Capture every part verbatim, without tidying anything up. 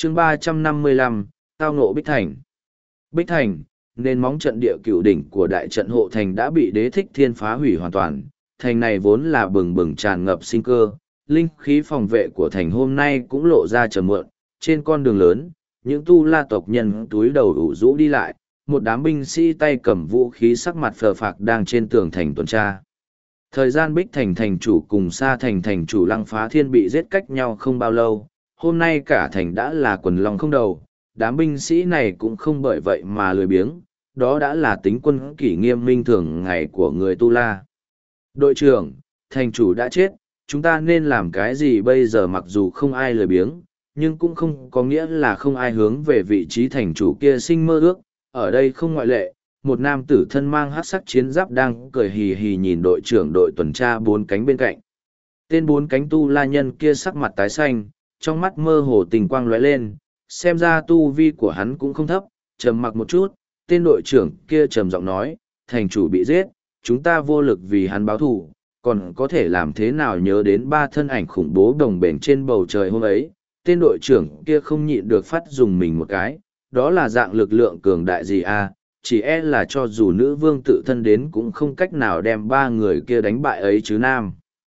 chương ba trăm năm mươi lăm, tao ngộ Bích Thành. Bích Thành, nên móng trận địa cửu đỉnh của đại trận hộ thành đã bị Đế Thích Thiên phá hủy hoàn toàn. Thành này vốn là bừng bừng tràn ngập sinh cơ, linh khí phòng vệ của thành hôm nay cũng lộ ra trầm muộn. Trên con đường lớn, những tu la tộc nhân túi đầu ủ rũ đi lại, một đám binh sĩ tay cầm vũ khí sắc mặt phờ phạc đang trên tường thành tuần tra. Thời gian Bích Thành thành chủ cùng Sa Thành thành chủ Lăng Phá Thiên bị giết cách nhau không bao lâu, hôm nay cả thành đã là quần long không đầu, đám binh sĩ này cũng không bởi vậy mà lười biếng, đó đã là tính quân kỷ nghiêm minh thường ngày của người Tu La. Đội trưởng, thành chủ đã chết, chúng ta nên làm cái gì bây giờ? Mặc dù không ai lười biếng, nhưng cũng không có nghĩa là không ai hướng về vị trí thành chủ kia sinh mơ ước, ở đây không ngoại lệ. Một nam tử thân mang hắc sắc chiến giáp đang cười hì hì nhìn đội trưởng đội tuần tra bốn cánh bên cạnh. Tên bốn cánh Tu La nhân kia sắc mặt tái xanh, trong mắt mơ hồ tình quang lóe lên, xem ra tu vi của hắn cũng không thấp. Trầm mặc một chút, tên đội trưởng kia trầm giọng nói, thành chủ bị giết, chúng ta vô lực vì hắn báo thù, còn có thể làm thế nào nhớ đến ba thân ảnh khủng bố đồng bền trên bầu trời hôm ấy. Tên đội trưởng kia không nhịn được phát dùng mình một cái, đó là dạng lực lượng cường đại gì à, chỉ e là cho dù nữ vương tự thân đến cũng không cách nào đem ba người kia đánh bại ấy chứ nam.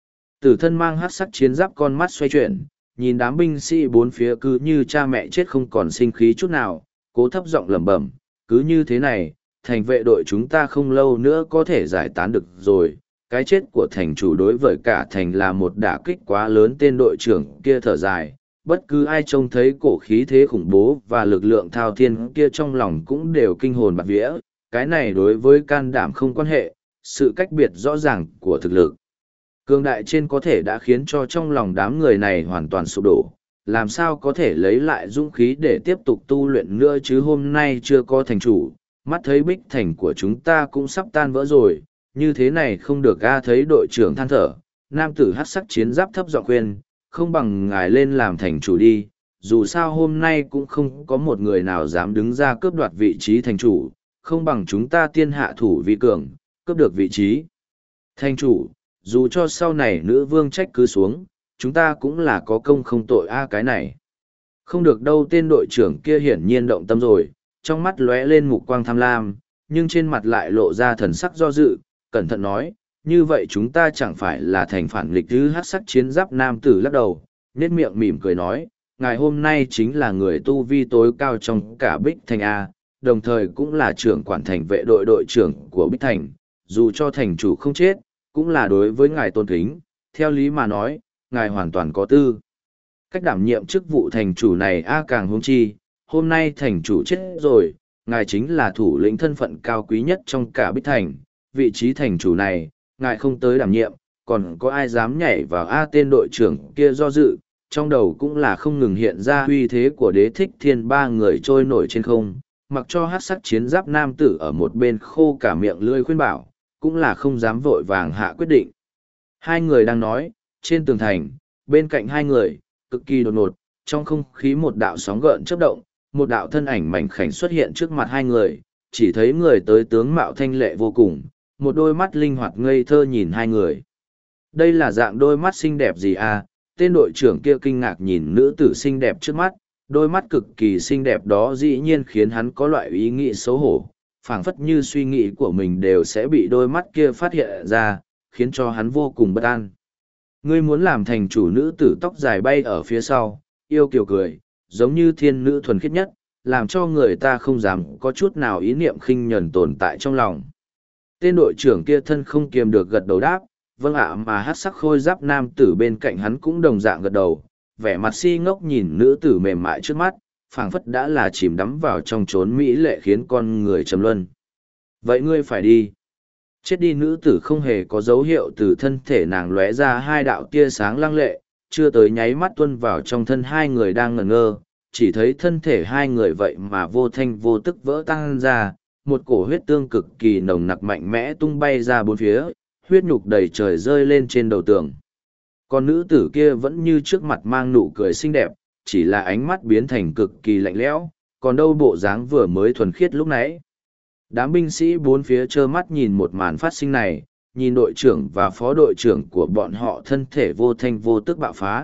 Tử thân mang hắc sắc chiến giáp, con mắt xoay chuyển, nhìn đám binh sĩ bốn phía cứ như cha mẹ chết không còn sinh khí chút nào, cố thấp giọng lẩm bẩm, cứ như thế này, thành vệ đội chúng ta không lâu nữa có thể giải tán được rồi. Cái chết của thành chủ đối với cả thành là một đả kích quá lớn. Tên đội trưởng kia thở dài, bất cứ ai trông thấy cổ khí thế khủng bố và lực lượng thao thiên kia trong lòng cũng đều kinh hồn bạt vía. Cái này đối với can đảm không quan hệ, sự cách biệt rõ ràng của thực lực cường đại trên có thể đã khiến cho trong lòng đám người này hoàn toàn sụp đổ. Làm sao có thể lấy lại dũng khí để tiếp tục tu luyện nữa chứ? Hôm nay chưa có thành chủ, mắt thấy Bích Thành của chúng ta cũng sắp tan vỡ rồi, như thế này không được a. Thấy đội trưởng than thở, nam tử hắc sắc chiến giáp thấp giọng khuyên, không bằng ngài lên làm thành chủ đi, dù sao hôm nay cũng không có một người nào dám đứng ra cướp đoạt vị trí thành chủ, không bằng chúng ta tiên hạ thủ vi cường, cướp được vị trí thành chủ, dù cho sau này nữ vương trách cứ xuống, chúng ta cũng là có công không tội a. Cái này không được đâu. Tên đội trưởng kia hiển nhiên động tâm rồi, trong mắt lóe lên mục quang tham lam, nhưng trên mặt lại lộ ra thần sắc do dự, cẩn thận nói, như vậy chúng ta chẳng phải là thành phản nghịch chứ? Hắc sắc chiến giáp nam tử lắc đầu, nét miệng mỉm cười nói, ngài hôm nay chính là người tu vi tối cao trong cả Bích Thành A, đồng thời cũng là trưởng quản thành vệ đội đội trưởng của Bích Thành, dù cho thành chủ không chết, cũng là đối với ngài tôn kính. Theo lý mà nói, ngài hoàn toàn có tư cách đảm nhiệm chức vụ thành chủ này a. Càng huống chi, hôm nay thành chủ chết rồi, ngài chính là thủ lĩnh thân phận cao quý nhất trong cả Bích Thành, vị trí thành chủ này, ngài không tới đảm nhiệm, còn có ai dám nhảy vào a? Tên đội trưởng kia do dự, trong đầu cũng là không ngừng hiện ra uy thế của Đế Thích Thiên. Ba người trôi nổi trên không, mặc cho hắc sắc chiến giáp nam tử ở một bên khô cả miệng lưỡi khuyên bảo, cũng là không dám vội vàng hạ quyết định. Hai người đang nói, trên tường thành, bên cạnh hai người, cực kỳ đột ngột, trong không khí một đạo sóng gợn chớp động, một đạo thân ảnh mảnh khảnh xuất hiện trước mặt hai người, chỉ thấy người tới tướng mạo thanh lệ vô cùng, một đôi mắt linh hoạt ngây thơ nhìn hai người. Đây là dạng đôi mắt xinh đẹp gì à? Tên đội trưởng kia kinh ngạc nhìn nữ tử xinh đẹp trước mắt, đôi mắt cực kỳ xinh đẹp đó dĩ nhiên khiến hắn có loại ý nghĩ xấu hổ, phảng phất như suy nghĩ của mình đều sẽ bị đôi mắt kia phát hiện ra, khiến cho hắn vô cùng bất an. Ngươi muốn làm thành chủ? Nữ tử tóc dài bay ở phía sau, yêu kiều cười, giống như thiên nữ thuần khiết nhất, làm cho người ta không dám có chút nào ý niệm khinh nhẫn tồn tại trong lòng. Tên đội trưởng kia thân không kiềm được gật đầu đáp, vâng ạ. Mà hắc sắc khôi giáp nam tử bên cạnh hắn cũng đồng dạng gật đầu, vẻ mặt si ngốc nhìn nữ tử mềm mại trước mắt, phảng phất đã là chìm đắm vào trong chốn mỹ lệ khiến con người trầm luân. Vậy ngươi phải đi. Chết đi. Nữ tử không hề có dấu hiệu từ thân thể nàng lóe ra hai đạo tia sáng lăng lệ, chưa tới nháy mắt tuôn vào trong thân hai người đang ngẩn ngơ, chỉ thấy thân thể hai người vậy mà vô thanh vô tức vỡ tan ra, một cổ huyết tương cực kỳ nồng nặc mạnh mẽ tung bay ra bốn phía, huyết nhục đầy trời rơi lên trên đầu tường. Còn nữ tử kia vẫn như trước mặt mang nụ cười xinh đẹp, chỉ là ánh mắt biến thành cực kỳ lạnh lẽo, còn đâu bộ dáng vừa mới thuần khiết lúc nãy. Đám binh sĩ bốn phía trơ mắt nhìn một màn phát sinh này, nhìn đội trưởng và phó đội trưởng của bọn họ thân thể vô thanh vô tức bạo phá,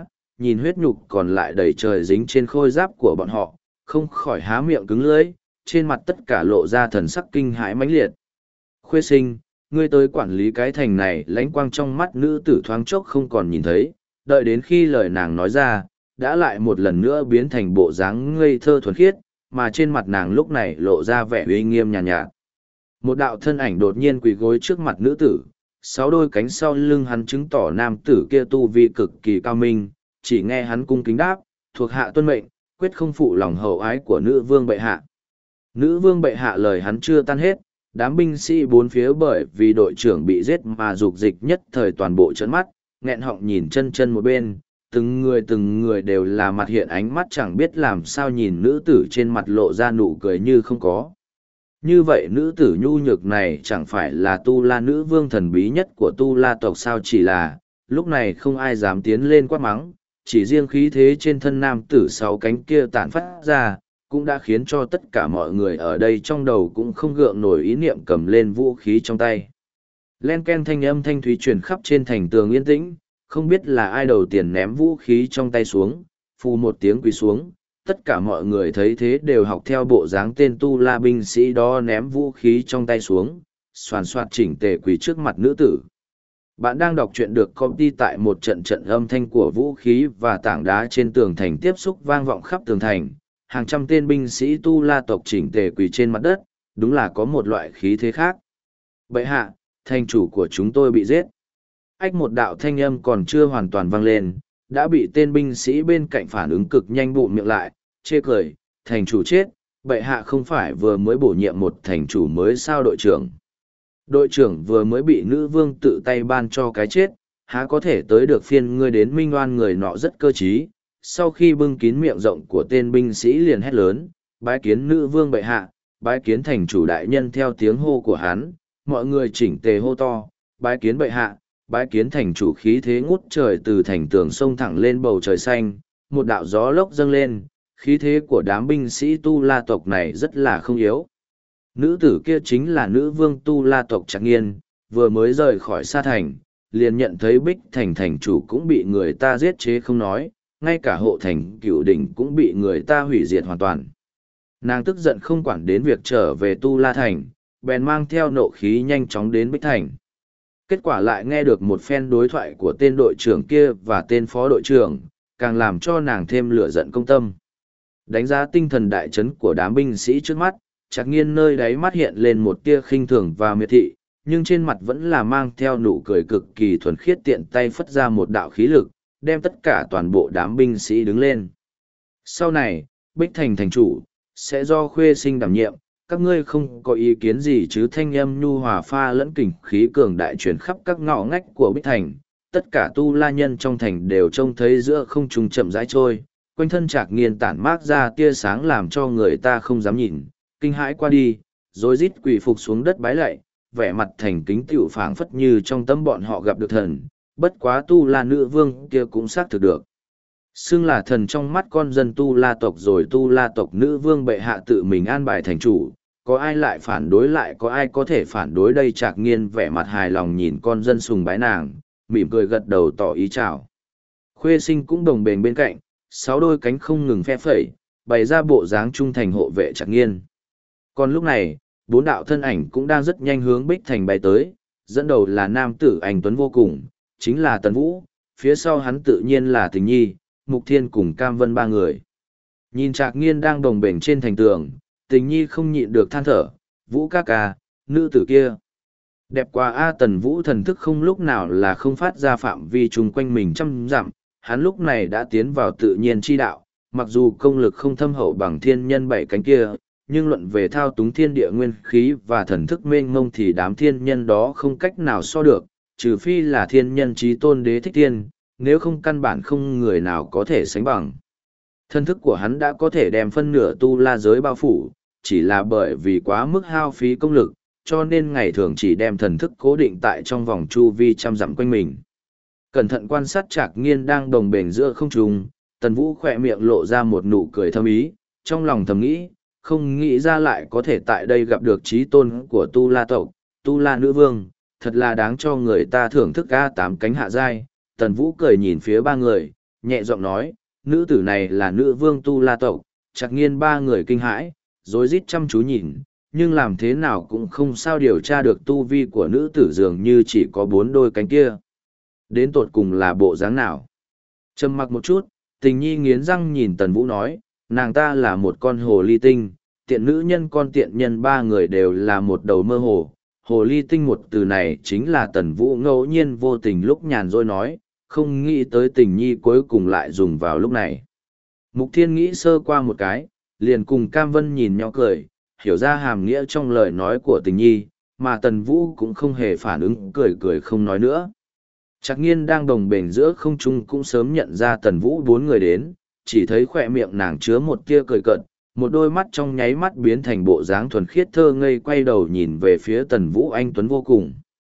nhìn huyết nhục còn lại đầy trời dính trên khôi giáp của bọn họ, không khỏi há miệng cứng lưỡi, trên mặt tất cả lộ ra thần sắc kinh hãi mãnh liệt. Khuê Sinh, ngươi tới quản lý cái thành này, lãnh quang trong mắt nữ tử thoáng chốc không còn nhìn thấy, đợi đến khi lời nàng nói ra, đã lại một lần nữa biến thành bộ dáng ngây thơ thuần khiết, mà trên mặt nàng lúc này lộ ra vẻ uy nghiêm nhàn nhạt, nhạt. Một đạo thân ảnh đột nhiên quỳ gối trước mặt nữ tử, sáu đôi cánh sau lưng hắn chứng tỏ nam tử kia tu vi cực kỳ cao minh, chỉ nghe hắn cung kính đáp, thuộc hạ tuân mệnh, quyết không phụ lòng hậu ái của nữ vương bệ hạ. Nữ vương bệ hạ lời hắn chưa tan hết, đám binh sĩ bốn phía bởi vì đội trưởng bị giết mà dục dịch nhất thời toàn bộ trấn mắt, nghẹn họng nhìn chân chân một bên, từng người từng người đều là mặt hiện ánh mắt chẳng biết làm sao nhìn nữ tử trên mặt lộ ra nụ cười như không có. Như vậy nữ tử nhu nhược này chẳng phải là tu la nữ vương thần bí nhất của tu la tộc sao, chỉ là, lúc này không ai dám tiến lên quát mắng, chỉ riêng khí thế trên thân nam tử sáu cánh kia tản phát ra, cũng đã khiến cho tất cả mọi người ở đây trong đầu cũng không gượng nổi ý niệm cầm lên vũ khí trong tay. Len ken thanh âm thanh thúy truyền khắp trên thành tường yên tĩnh, không biết là ai đầu tiên ném vũ khí trong tay xuống, phù một tiếng quỳ xuống, tất cả mọi người thấy thế đều học theo bộ dáng tên tu la binh sĩ đó ném vũ khí trong tay xuống, xoàn xoạt chỉnh tề quỳ trước mặt nữ tử. Bạn đang đọc truyện được copy tại một trận trận âm thanh của vũ khí và tảng đá trên tường thành tiếp xúc vang vọng khắp tường thành, hàng trăm tên binh sĩ tu la tộc chỉnh tề quỳ trên mặt đất, đúng là có một loại khí thế khác. Bệ hạ, thành chủ của chúng tôi bị giết. Ách một đạo thanh âm còn chưa hoàn toàn vang lên, đã bị tên binh sĩ bên cạnh phản ứng cực nhanh bụm miệng lại, chê cười, thành chủ chết, bệ hạ không phải vừa mới bổ nhiệm một thành chủ mới sao đội trưởng. Đội trưởng vừa mới bị nữ vương tự tay ban cho cái chết, há có thể tới được phiên ngươi đến minh oan, người nọ rất cơ trí. Sau khi bưng kín miệng rộng của tên binh sĩ liền hét lớn, bái kiến nữ vương bệ hạ, bái kiến thành chủ đại nhân. Theo tiếng hô của hắn, mọi người chỉnh tề hô to, bái kiến bệ hạ, bái kiến thành chủ. Khí thế ngút trời từ thành tường sông thẳng lên bầu trời xanh, một đạo gió lốc dâng lên, khí thế của đám binh sĩ tu la tộc này rất là không yếu. Nữ tử kia chính là nữ vương tu la tộc Trạc Nghiên, vừa mới rời khỏi Sa Thành, liền nhận thấy Bích Thành thành chủ cũng bị người ta giết chế không nói, ngay cả hộ thành Cửu Đỉnh cũng bị người ta hủy diệt hoàn toàn. Nàng tức giận không quản đến việc trở về Tu La Thành, bèn mang theo nộ khí nhanh chóng đến Bích Thành. Kết quả lại nghe được một phen đối thoại của tên đội trưởng kia và tên phó đội trưởng, càng làm cho nàng thêm lửa giận công tâm. Đánh giá tinh thần đại chấn của đám binh sĩ trước mắt, Trạc Nghiên nơi đáy mắt hiện lên một tia khinh thường và miệt thị, nhưng trên mặt vẫn là mang theo nụ cười cực kỳ thuần khiết, tiện tay phất ra một đạo khí lực, đem tất cả toàn bộ đám binh sĩ đứng lên. Sau này, Bích Thành thành chủ, sẽ do Khuê Sinh đảm nhiệm, các ngươi không có ý kiến gì chứ? Thanh âm nhu hòa pha lẫn kình khí cường đại truyền khắp các ngõ ngách của Bích Thành, tất cả tu la nhân trong thành đều trông thấy giữa không trung chậm rãi trôi, quanh thân Trạc Nghiên tản mát ra tia sáng làm cho người ta không dám nhìn, kinh hãi qua đi, rồi rít quỳ phục xuống đất bái lạy, vẻ mặt thành kính tiểu phảng phất như trong tâm bọn họ gặp được thần, bất quá tu la nữ vương kia cũng xác thực được. Xưng là thần trong mắt con dân tu la tộc, rồi tu la tộc nữ vương bệ hạ tự mình an bài thành chủ, có ai lại phản đối, lại có ai có thể phản đối đây? Trạc Nghiên vẻ mặt hài lòng nhìn con dân sùng bái nàng, mỉm cười gật đầu tỏ ý chào. Khuê Sinh cũng đồng bền bên cạnh, sáu đôi cánh không ngừng phe phẩy, bày ra bộ dáng trung thành hộ vệ Trạc Nghiên. Còn lúc này, bốn đạo thân ảnh cũng đang rất nhanh hướng Bích Thành bay tới, dẫn đầu là nam tử anh tuấn vô cùng, chính là Tần Vũ, phía sau hắn tự nhiên là Tình Nhi, Mục Thiên cùng Cam Vân ba người. Nhìn Trạc Nghiên đang đồng bền trên thành tường, Tình Nhi không nhịn được than thở, Vũ ca ca, nữ tử kia. Đẹp quá a. Tần Vũ thần thức không lúc nào là không phát ra phạm vi chung quanh mình trăm dặm, hắn lúc này đã tiến vào tự nhiên chi đạo, mặc dù công lực không thâm hậu bằng thiên nhân bảy cánh kia, nhưng luận về thao túng thiên địa nguyên khí và thần thức mênh mông thì đám thiên nhân đó không cách nào so được, trừ phi là thiên nhân chí tôn Đế Thích Thiên, nếu không căn bản không người nào có thể sánh bằng. Thân thức của hắn đã có thể đem phân nửa tu la giới bao phủ, chỉ là bởi vì quá mức hao phí công lực, cho nên ngày thường chỉ đem thần thức cố định tại trong vòng chu vi trăm dặm quanh mình. Cẩn thận quan sát Trạc Nghiên đang đồng bền giữa không trung, Tần Vũ khỏe miệng lộ ra một nụ cười thâm ý, trong lòng thầm nghĩ, không nghĩ ra lại có thể tại đây gặp được chí tôn của tu la tộc, tu la nữ vương, thật là đáng cho người ta thưởng thức. A tám cánh hạ giai. Tần Vũ cười nhìn phía ba người, nhẹ giọng nói, nữ tử này là nữ vương tu la tộc. Trạc Nghiên ba người kinh hãi, rối rít chăm chú nhìn, nhưng làm thế nào cũng không sao điều tra được tu vi của nữ tử dường như chỉ có bốn đôi cánh kia. Đến tột cùng là bộ dáng nào? Trầm mặc một chút, Tình Nhi nghiến răng nhìn Tần Vũ nói, nàng ta là một con hồ ly tinh, tiện nữ nhân con tiện nhân ba người đều là một đầu mơ hồ. Hồ ly tinh một từ này chính là Tần Vũ ngẫu nhiên vô tình lúc nhàn rỗi nói, không nghĩ tới Tình Nhi cuối cùng lại dùng vào lúc này. Mục Thiên nghĩ sơ qua một cái, liền cùng Cam Vân nhìn nhau cười, hiểu ra hàm nghĩa trong lời nói của Tình Nhi, mà Tần Vũ cũng không hề phản ứng, cười cười không nói nữa. Trạc Nghiên đang đồng bền giữa không trung cũng sớm nhận ra Tần Vũ bốn người đến, chỉ thấy khỏe miệng nàng chứa một tia cười cợt, một đôi mắt trong nháy mắt biến thành bộ dáng thuần khiết thơ ngây, quay đầu nhìn về phía Tần Vũ anh tuấn vô cùng.